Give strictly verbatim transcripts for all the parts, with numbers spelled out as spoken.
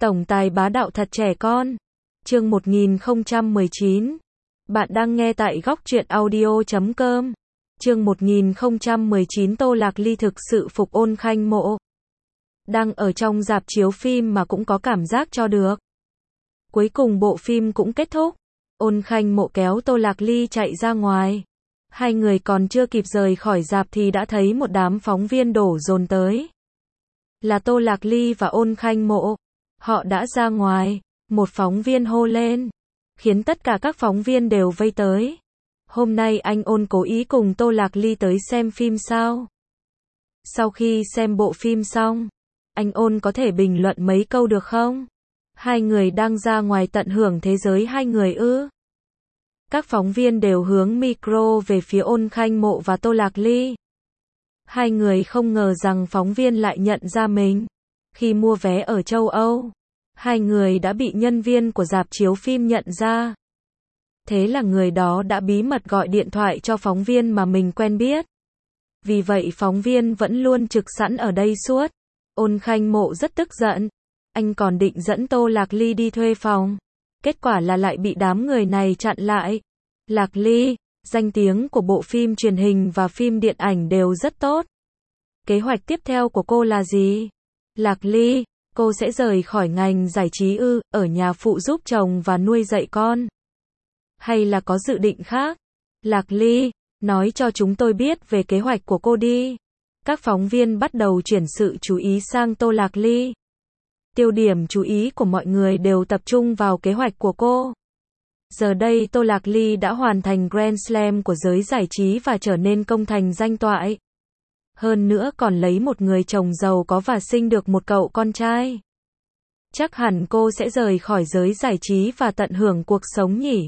Tổng tài bá đạo thật trẻ con. Chương một nghìn không trăm mười chín. Bạn đang nghe tại góc truyện audio chấm com. Chương một nghìn không trăm mười chín Tô Lạc Ly thực sự phục Ôn Khanh Mộ. Đang ở trong rạp chiếu phim mà cũng có cảm giác cho được. Cuối cùng bộ phim cũng kết thúc. Ôn Khanh Mộ kéo Tô Lạc Ly chạy ra ngoài. Hai người còn chưa kịp rời khỏi rạp thì đã thấy một đám phóng viên đổ dồn tới. Là Tô Lạc Ly và Ôn Khanh Mộ. Họ đã ra ngoài. Một phóng viên hô lên, khiến tất cả các phóng viên đều vây tới. Hôm nay anh Ôn cố ý cùng Tô Lạc Ly tới xem phim sao? Sau khi xem bộ phim xong, anh Ôn có thể bình luận mấy câu được không? Hai người đang ra ngoài tận hưởng thế giới hai người ư? Các phóng viên đều hướng micro về phía Ôn Khanh Mộ và Tô Lạc Ly. Hai người không ngờ rằng phóng viên lại nhận ra mình. Khi mua vé ở châu Âu, hai người đã bị nhân viên của rạp chiếu phim nhận ra. Thế là người đó đã bí mật gọi điện thoại cho phóng viên mà mình quen biết. Vì vậy phóng viên vẫn luôn trực sẵn ở đây suốt. Ôn Khanh Mộ rất tức giận. Anh còn định dẫn Tô Lạc Ly đi thuê phòng. Kết quả là lại bị đám người này chặn lại. Lạc Ly, danh tiếng của bộ phim truyền hình và phim điện ảnh đều rất tốt. Kế hoạch tiếp theo của cô là gì? Lạc Ly, cô sẽ rời khỏi ngành giải trí ư, ở nhà phụ giúp chồng và nuôi dạy con? Hay là có dự định khác? Lạc Ly, nói cho chúng tôi biết về kế hoạch của cô đi. Các phóng viên bắt đầu chuyển sự chú ý sang Tô Lạc Ly. Tiêu điểm chú ý của mọi người đều tập trung vào kế hoạch của cô. Giờ đây Tô Lạc Ly đã hoàn thành Grand Slam của giới giải trí và trở nên công thành danh toại. Hơn nữa còn lấy một người chồng giàu có và sinh được một cậu con trai. Chắc hẳn cô sẽ rời khỏi giới giải trí và tận hưởng cuộc sống nhỉ?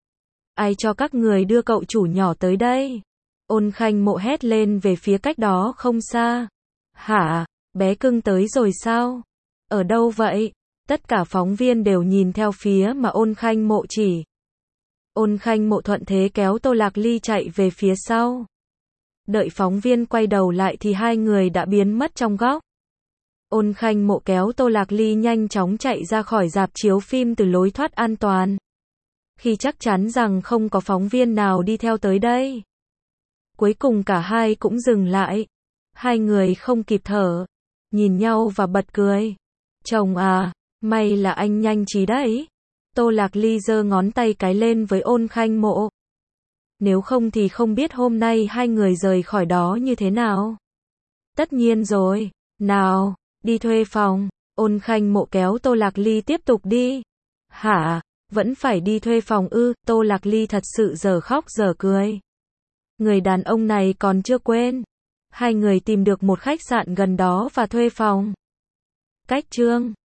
Ai cho các người đưa cậu chủ nhỏ tới đây? Ôn Khanh Mộ hét lên về phía cách đó không xa. Hả? Bé cưng tới rồi sao? Ở đâu vậy? Tất cả phóng viên đều nhìn theo phía mà Ôn Khanh Mộ chỉ. Ôn Khanh Mộ thuận thế kéo Tô Lạc Ly chạy về phía sau. Đợi phóng viên quay đầu lại thì hai người đã biến mất trong góc. Ôn Khanh Mộ kéo Tô Lạc Ly nhanh chóng chạy ra khỏi rạp chiếu phim từ lối thoát an toàn. Khi chắc chắn rằng không có phóng viên nào đi theo tới đây. Cuối cùng cả hai cũng dừng lại. Hai người không kịp thở. Nhìn nhau và bật cười. Chồng à, may là anh nhanh trí đấy. Tô Lạc Ly giơ ngón tay cái lên với Ôn Khanh Mộ. Nếu không thì không biết hôm nay hai người rời khỏi đó như thế nào. Tất nhiên rồi. Nào, đi thuê phòng. Ôn Khanh Mộ kéo Tô Lạc Ly tiếp tục đi. Hả? Vẫn phải đi thuê phòng ư? Tô Lạc Ly thật sự giờ khóc giờ cười. Người đàn ông này còn chưa quên. Hai người tìm được một khách sạn gần đó và thuê phòng. Cách chương